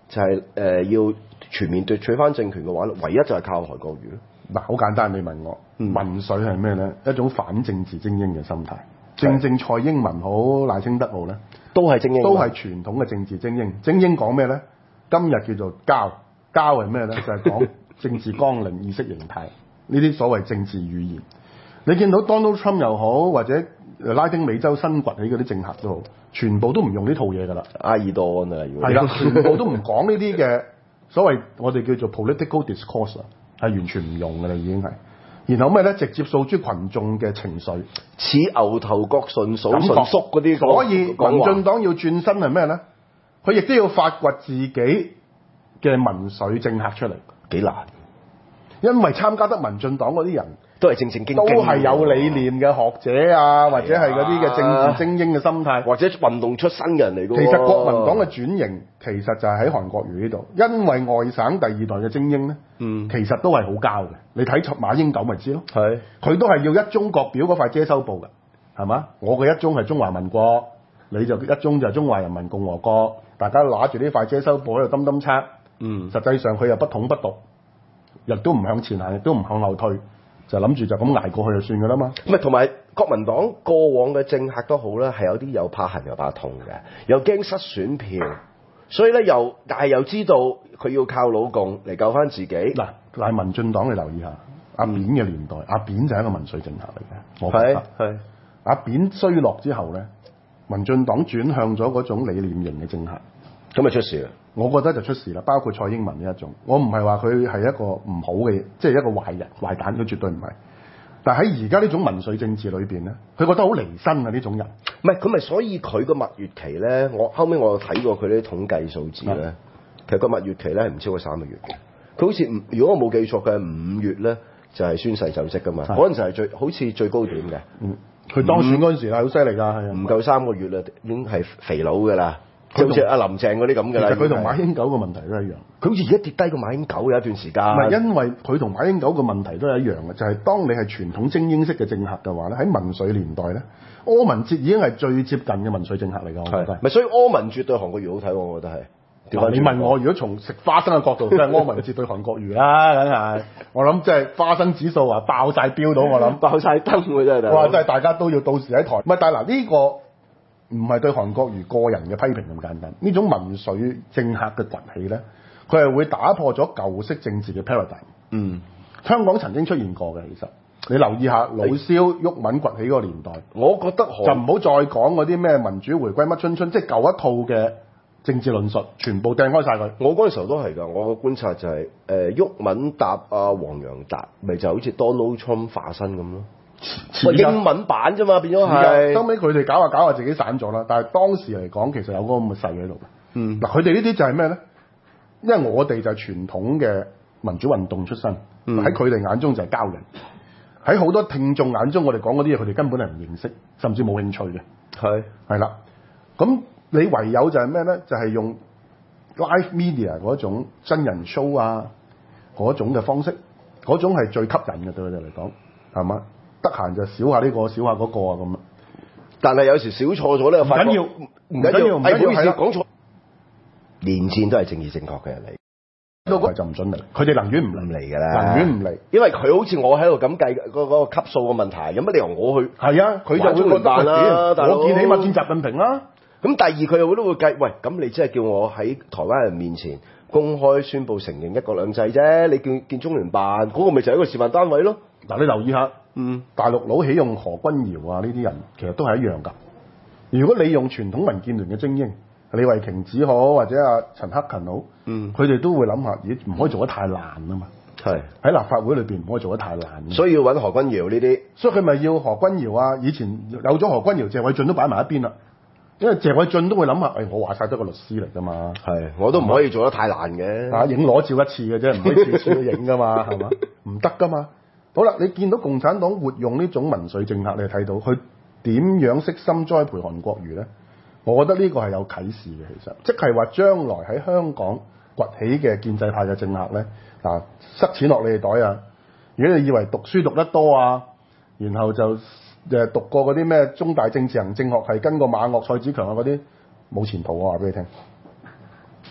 就係、要全面奪取翻政權嘅話咧，唯一就係靠韓國瑜咯。 嗱，好簡單，你問我民粹係咩咧？一種反政治精英嘅心態。正蔡英文好，賴清德好咧， 都係精英， 都係傳統嘅政治精英。精英講咩咧？今日叫做交係咩咧？就係、是、講政治綱領、意識形態呢啲所謂政治語言。你見到 Donald Trump 又好，或者拉丁美洲新崛起嗰啲政客都好，全部都唔用呢套嘢㗎啦。 埃爾多安啊， 係啦，全部都唔講呢啲嘅所謂我哋叫做 political discourse 啊，係完全唔用㗎啦，已經係。然後咩咧？直接訴諸群眾嘅情緒， 似牛頭角順嫂順叔嗰啲。 所以民進黨要轉身係咩咧？佢亦都要發掘自己嘅民粹政客出嚟， 幾難。 因為參加得民進黨嗰啲人都係正正經經， 都係有理念嘅學者啊，或者係嗰啲嘅政治精英嘅心態， 或者運動出身嘅人嚟嘅。 其實國民黨嘅轉型其實就係喺韓國瑜呢度，因為外省第二代嘅精英咧，其實都係好交嘅。你睇馬英九咪知咯，係佢都係要一中各表嗰塊遮羞布㗎，係嘛？我嘅一中係中華民國，你就一中就係中華人民共和國，大家拿住呢塊遮羞布喺度揼測，實際上佢又不統不獨，亦都唔向前行，亦都唔向後退。就諗住就咁捱過去就算㗎啦嘛。 唔係，同埋國民黨過往嘅政客都好啦，係有啲又怕痕又怕痛嘅，又驚失選票，所以咧但係又知道佢要靠老共嚟救翻自己。嗱， 但係民進黨你留意下，阿扁嘅年代，阿扁就係一個民粹政客嚟嘅，我覺得係阿扁衰落之後咧，民進黨轉向咗嗰種理念型嘅政客， 咁咪出事啦。 我覺得就出事啦，包括蔡英文呢一種，我唔係話佢係一個唔好嘅，即係一個壞人壞蛋，佢絕對唔係。但喺而家呢種民粹政治裏邊咧，佢覺得好離身啊呢種人。 唔係，佢咪所以佢個蜜月期咧，我後尾我有睇過佢啲統計數字咧，其實個蜜月期咧係唔超過3個月嘅。佢好似如果我冇記錯，佢係5月咧就係宣誓就職噶嘛，嗰陣時係好似最高點嘅。 佢當選嗰陣時係好犀利㗎，係啊， 唔夠3個月啦，已經係肥佬㗎啦。就好似阿林鄭嗰啲咁嘅啦。 其實佢同馬英九嘅問題都一樣。 佢好似而家跌低過馬英九有一段時間。 唔係，因為佢同馬英九嘅問題都係一樣嘅，就係當你係傳統精英式嘅政客嘅話咧，喺民粹年代咧，柯文哲已經係最接近嘅民粹政客嚟㗎，我覺得。 咪所以柯文哲對韓國瑜好睇喎，我覺得係。 你問我，如果從食花生嘅角度，梗係柯文哲對韓國瑜啦，梗係。我諗即係花生指數爆晒標到，我諗爆晒燈喎真係。 哇！真係大家都要到時喺台。唔係，但係嗱呢個。唔係對韓國瑜個人嘅批評咁簡單，呢種民粹政客嘅崛起咧，佢係會打破咗舊式政治嘅 paradigm。香港曾經出現過嘅，其實你留意下老蕭、毓民崛起嗰個年代， 我覺得就唔好再講嗰啲咩民主回歸乜春春，即係舊一套嘅政治論述，全部掟開晒佢。 我嗰陣時候都係㗎，我嘅觀察就係毓民答黃洋達，咪就好似 Donald Trump 化身咁咯。英文版啫嘛，變咗係。收尾佢哋搞下搞下自己散咗啦，但係當時嚟講，其實有嗰個咁嘅勢喺度。嗱，佢哋呢啲就係咩咧？因為我哋就係傳統嘅民主運動出身，喺佢哋眼中就係膠人。喺好多聽眾眼中，我哋講嗰啲嘢，佢哋根本係唔認識，甚至冇興趣嘅。係啦，咁你唯有就係咩咧？就係用 live media 嗰種真人 show 啊，嗰種嘅方式，嗰種係最吸引嘅對佢哋嚟講，係嘛？得閒就少下呢個，少下嗰個啊咁。但係有時少錯咗咧，唔緊要，唔緊要，唔好意思講錯。連戰都係正義正確嘅人嚟，嗰個就唔準嚟。佢哋寧願唔嚟㗎啦，寧願唔嚟，因為佢好似我喺度咁計嗰個級數嘅問題，有乜理由我去？係啊，佢就會覺得啦。我見起碼見習近平啦。咁第二佢又都會計，喂，咁你即係叫我喺台灣人面前公開宣佈承認一國兩制啫？你見中聯辦嗰個咪就係一個示範單位咯？嗱，你留意下。大陸佬起用何君堯啊呢啲人，其實都係一樣㗎。如果你用傳統民建聯嘅精英，李慧瓊子好，或者陳克勤好，佢哋都會諗下，咦，唔可以做得太爛啊嘛。係喺立法會裏邊唔可以做得太爛，所以要揾何君堯呢啲。所以佢咪要何君堯啊？以前有咗何君堯，謝偉俊都擺埋一邊啦。因為謝偉俊都會諗下，我話晒都係個律師嚟㗎嘛。係，我都唔可以做得太爛嘅。影裸照一次嘅啫，唔可以次次都影㗎嘛，係嘛？唔得㗎嘛。好啦，你見到共產黨活用呢種民粹政客，你睇到佢點樣悉心栽培韓國瑜咧？我覺得呢個係有啟示嘅，其實即係話將來喺香港崛起嘅建制派嘅政客咧，塞錢落你哋袋啊！如果你以為讀書讀得多啊，然後就讀過嗰啲咩中大政治行政學系跟過馬嶽、蔡子強啊嗰啲，冇前途，我話俾你聽。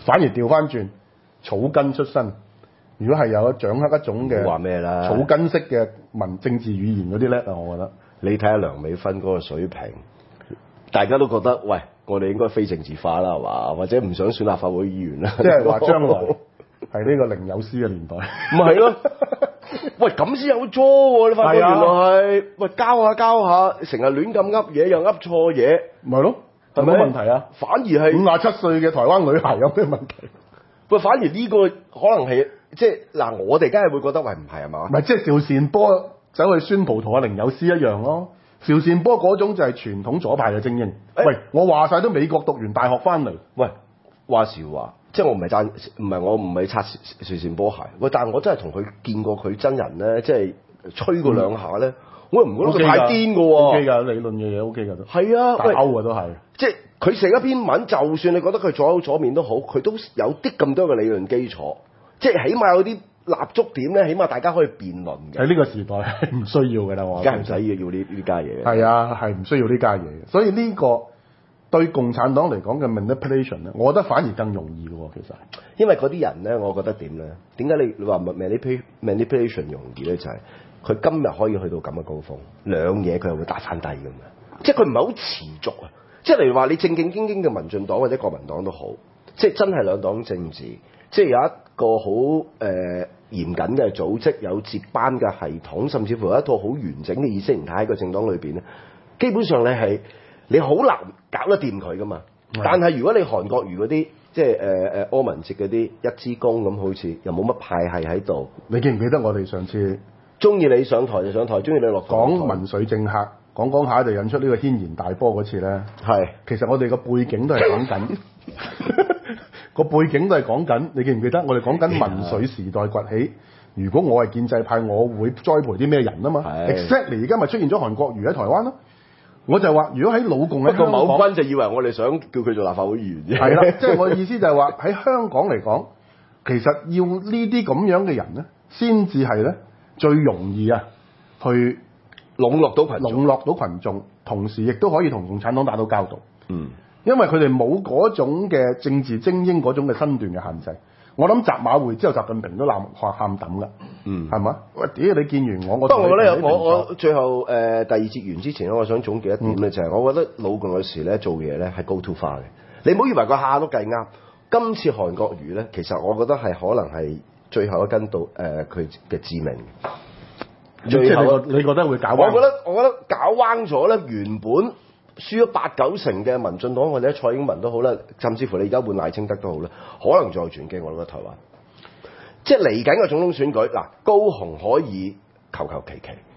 反而調翻轉草根出身。如果係有掌握一種嘅話咩啦， 草根式嘅政治語言嗰啲叻啊，我覺得。 你睇下梁美芬嗰個水平，大家都覺得喂，我哋應該非政治化啦，係嘛？或者唔想選立法會議員啦。 即係話將來係呢個零有私嘅年代。 唔係咯？喂，咁先有 draw 喎！你發覺原來係喂交下，成日亂咁噏嘢又噏錯嘢， 咪咯？有冇問題啊？ 反而係 57歲嘅台灣女孩有咩問題？ 喂，反而呢個可能係即係嗱，我哋梗係會覺得喂唔係嘛？ 唔係即係邵善波走去宣葡同阿凌友詩一樣咯。邵善波嗰種就係傳統左派嘅精英。喂，我話晒都美國讀完大學翻嚟。 喂，話時話，即係我唔係擦邵善波鞋。喂，但係我真係同佢見過佢真人咧，即係吹過兩下咧，我又唔覺得佢太癲㗎喎。 O K 㗎，理論嘅嘢 O K 㗎都。係啊， 大歐啊都係。 即係佢寫一篇文，就算你覺得佢左口左面都好，佢都有啲咁多嘅理論基礎。即係起碼有啲立足點咧，起碼大家可以辯論嘅。喺呢個時代係唔需要㗎啦，我梗係唔使要呢家嘢。 係啊，係唔需要呢家嘢。所以呢個對共產黨嚟講嘅 manipulation 咧，我覺得反而更容易嘅喎，其實。 因為嗰啲人咧，我覺得點咧？點解你話 manipulation 容易咧？就係佢今日可以去到咁嘅高峰，兩嘢佢又會打翻低咁樣。即係佢唔係好持續啊！即係例如話你正正經經嘅民進黨或者國民黨都好，即係真係兩黨政治，即係有一個好嚴謹嘅組織，有接班嘅系統，甚至乎有一套好完整嘅意識形態喺個政黨裏邊咧。基本上你好難搞得掂佢噶嘛。但係如果你韓國瑜嗰啲，即係柯文哲嗰啲一支公咁，好似又冇乜派系喺度。 你記唔記得我哋上次中意你上台就上台，中意你落台講民粹政客？講下就引出呢個軒然大波嗰次咧，係其實我哋個背景都係講緊個背景都係講緊，你記唔記得？我哋講緊民粹時代崛起。如果我係建制派，我會栽培啲咩人啊嘛 ？Exactly， 而家咪出現咗韓國瑜喺台灣咯。我就話，如果喺老共喺香港， 某君就以為我哋想叫佢做立法會議員啫。 係啦，即係我嘅意思就係話喺香港嚟講，其實要呢啲咁樣嘅人咧，先至係咧最容易啊去籠絡到群眾，同時亦都可以同共產黨打到交道。因為佢哋冇嗰種嘅政治精英嗰種嘅身段嘅限制。我諗習馬會之後，習近平都喊抌㗎。係嘛？喂，屌你見完我， 不過我覺得我最後第二節完之前咧，我想總結一點咧，就係我覺得老共有時咧做嘢咧係高 to 化嘅。你唔好以為佢下都計啱。今次韓國瑜咧，其實我覺得係可能係最後一根到佢嘅致命。最後你覺得會搞彎？ 我覺得搞彎咗咧，原本輸咗8-9成嘅民進黨或者蔡英文都好啦，甚至乎你而家換賴清德都好啦，可能再轉機。我覺得台灣即係嚟緊嘅總統選舉嗱，高雄可以求其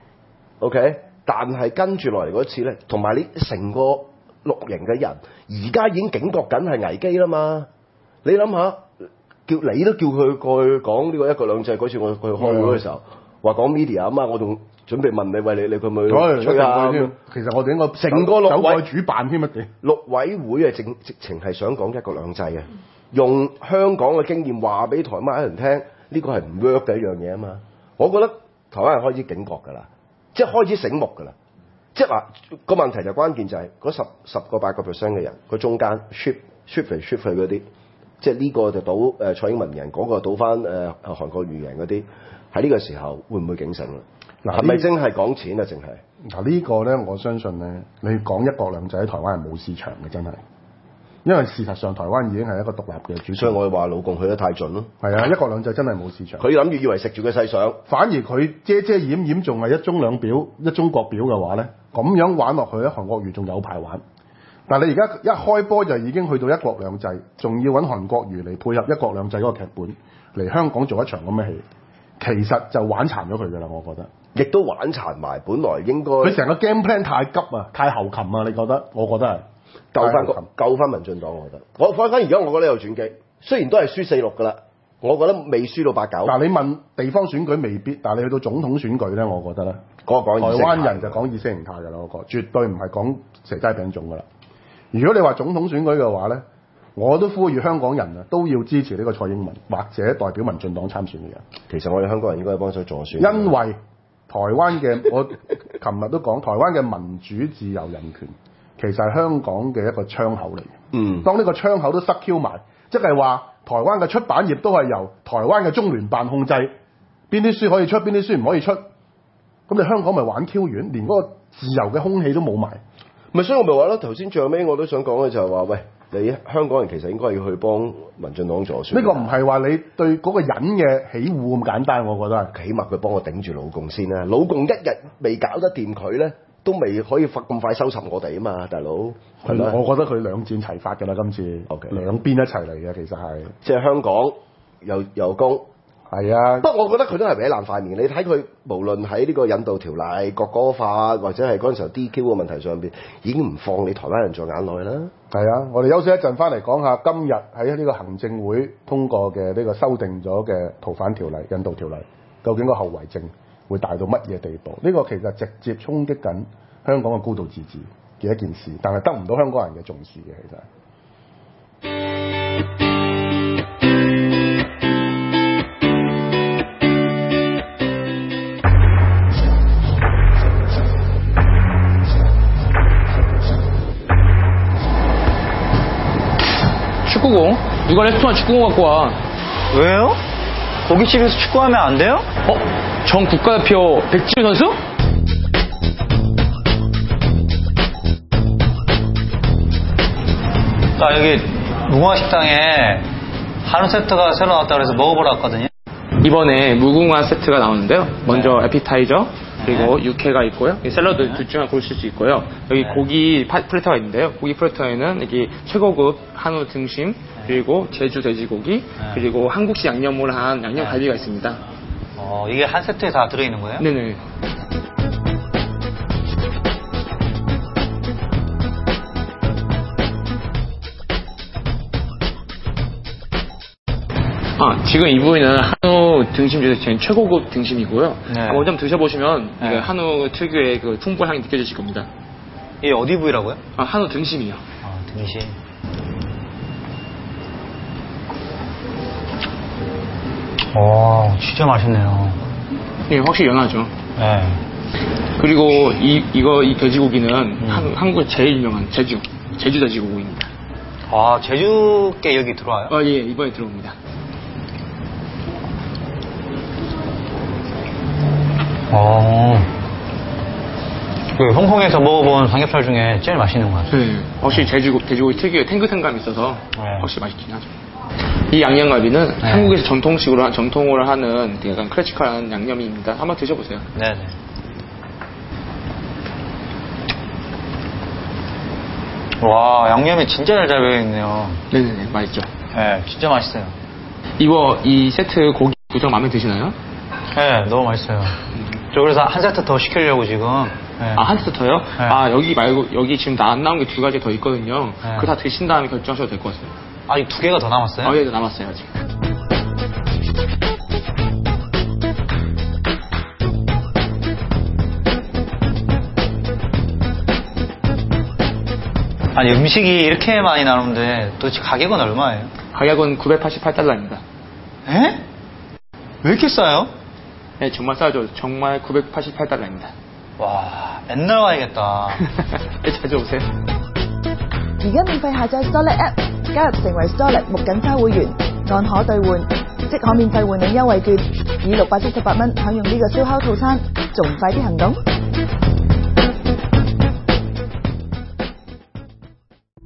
，OK， 但係跟住落嚟嗰次咧，同埋你成個綠營嘅人而家已經警覺緊係危機啦嘛。你諗下，你都叫佢過去講呢個一國兩制嗰次，我去開會嘅時候。話講 media 啊嘛，我仲準備問你，喂你佢咪吹下？ 其實我哋應該成個陸委主辦添乜嘢？ 陸委會啊，直情係想講一國兩制嘅，用香港嘅經驗話俾台灣人聽，呢個係唔 work 嘅一樣嘢啊嘛。我覺得台灣人開始警覺㗎啦，即係開始醒目㗎啦。即係話個問題就關鍵就係嗰10個8% 嘅人，佢中間 shift 嚟 shift 去嗰啲，即係呢個就賭蔡英文贏，嗰個賭翻韓國瑜贏嗰啲。喺呢個時候會唔會警醒啦？嗱，係咪真係講錢啊？淨係嗱呢個咧，我相信咧，你講一國兩制喺台灣係冇市場嘅，真係。因為事實上台灣已經係一個獨立嘅主， 所以我話老共去得太盡咯。 係啊，一國兩制真係冇市場。 佢諗住以為食住個細相， 反而佢遮掩仲係一中兩表、一中國表嘅話咧，咁樣玩落去咧，韓國瑜仲有排玩。但係你而家一開波就已經去到一國兩制，仲要揾韓國瑜嚟配合一國兩制嗰個劇本嚟香港做一場咁嘅戲。其實就玩殘咗佢㗎啦，我覺得。 亦都玩殘埋，本來應該佢成個 game plan 太急啊，太後勤啊，你覺得？我覺得係救翻民進黨，我覺得。我反而家我覺得有轉機，雖然都係輸4-6㗎啦，我覺得未輸到8-9。 嗱，你問地方選舉未必，但係你去到總統選舉咧，我覺得咧， 台灣人就講意識形態㗎啦，我覺得絕對唔係講蛇齋餅粽㗎啦。如果你話總統選舉嘅話咧，我都呼籲香港人啊都要支持呢個蔡英文或者代表民進黨參選嘅人。 其實我哋香港人應該幫手助選， 因為台灣嘅我琴日都講，台灣嘅民主自由人權其實係香港嘅一個窗口嚟嘅。當呢個窗口都塞 Q 埋，即係話台灣嘅出版業都係由台灣嘅中聯辦控制，邊啲書可以出，邊啲書唔可以出。咁你香港咪玩 Q 完，連嗰個自由嘅空氣都冇埋。 咪所以我咪話咯，頭先最後尾我都想講嘅就係話，喂，你香港人其實應該要去幫民進黨助選。 呢個唔係話你對嗰個人嘅喜惡咁簡單，我覺得係。 起碼佢幫我頂住老共先啦，老共一日未搞得掂佢咧，都未可以咁快收拾我哋啊嘛，大佬。係咪？ 我覺得佢兩戰齊發㗎啦，今次。OK。兩邊一齊嚟嘅，其實係。 即係香港又攻。 係啊， 不過我覺得佢都係搲爛塊面。你睇佢無論喺呢個引渡條例、國歌法或者係嗰陣時候 DQ 嘅問題上邊，已經唔放你台灣人在眼內啦。 係啊，我哋休息一陣翻嚟講下今日喺呢個行政會通過嘅呢個修訂咗嘅逃犯條例、引渡條例，究竟個後遺症會大到乜嘢地步？呢個其實直接衝擊緊香港嘅高度自治嘅一件事，但係得唔到香港人嘅重視嘅，其實。 축구공? 누가 레스토랑 축구공 갖고 와. 왜요? 고깃집에서 축구하면 안 돼요? 전 국가대표 백지훈 선수? 나 여기 무궁화 식당에 한우 세트가 새로 나왔다고 해서 먹어보러 왔거든요. 이번에 무궁화 세트가 나오는데요. 먼저 에피타이저, 그리고 육회가 있고요. 샐러드 둘 중에 고르실 수 있고요. 여기 고기 플래터가 있는데요. 고기 플래터에는 여기 최고급 한우 등심, 그리고 제주 돼지고기, 그리고 한국식 양념을 한 양념 갈비가 있습니다. 이게 한 세트에 다 들어있는 거예요? 네네. 지금 이 부위는 한우 등심 중에서 제일 최고급 등심이고요. 네. 먼저 한번 드셔보시면 이게 한우 특유의 그 풍부한 향이 느껴지실 겁니다. 이게 어디 부위라고요? 한우 등심이요. 등심. 진짜 맛있네요. 예, 확실히 연하죠. 네. 그리고 이 돼지고기는 한국에 제일 유명한 제주 돼지고기입니다. 제주께 여기 들어와요? 예, 이번에 들어옵니다. 그 홍콩에서 먹어본 삼겹살 중에 제일 맛있는 것 같아요. 네, 확실히 돼지고기 특유의 탱글탱감이 있어서 확실히 맛있긴 하죠. 이 양념갈비는 한국에서 전통으로 하는 약간 클래식한 양념입니다. 한번 드셔보세요. 네네. 와, 양념이 진짜 잘 배어있네요. 네네네, 맛있죠. 네, 진짜 맛있어요. 이 세트 고기 구성 마음에 드시나요? 네, 너무 맛있어요. 저 그래서 한 세트 더 시키려고 지금. 네. 한 세트 더요? 네. 여기 말고 여기 지금 안 나온 게 2가지 더 있거든요. 네. 그거 다 드신 다음에 결정하셔도 될 것 같아요. 아직 2개가 더 남았어요? 네, 남았어요 아직. 아니 음식이 이렇게 많이 나오는데 도대체 가격은 얼마예요? 가격은 $988입니다. 에? 왜 이렇게 싸요? 네, 정말 싸죠. 정말 $988입니다. 와, 맨날 와야겠다. 네, 자주 오세요. 而家免費下載 Starlet App， 加入成為 Starlet 木緊差會員，按可兌換，即可免費換領優惠券，以678蚊享用呢個燒烤套餐，仲唔快啲行動？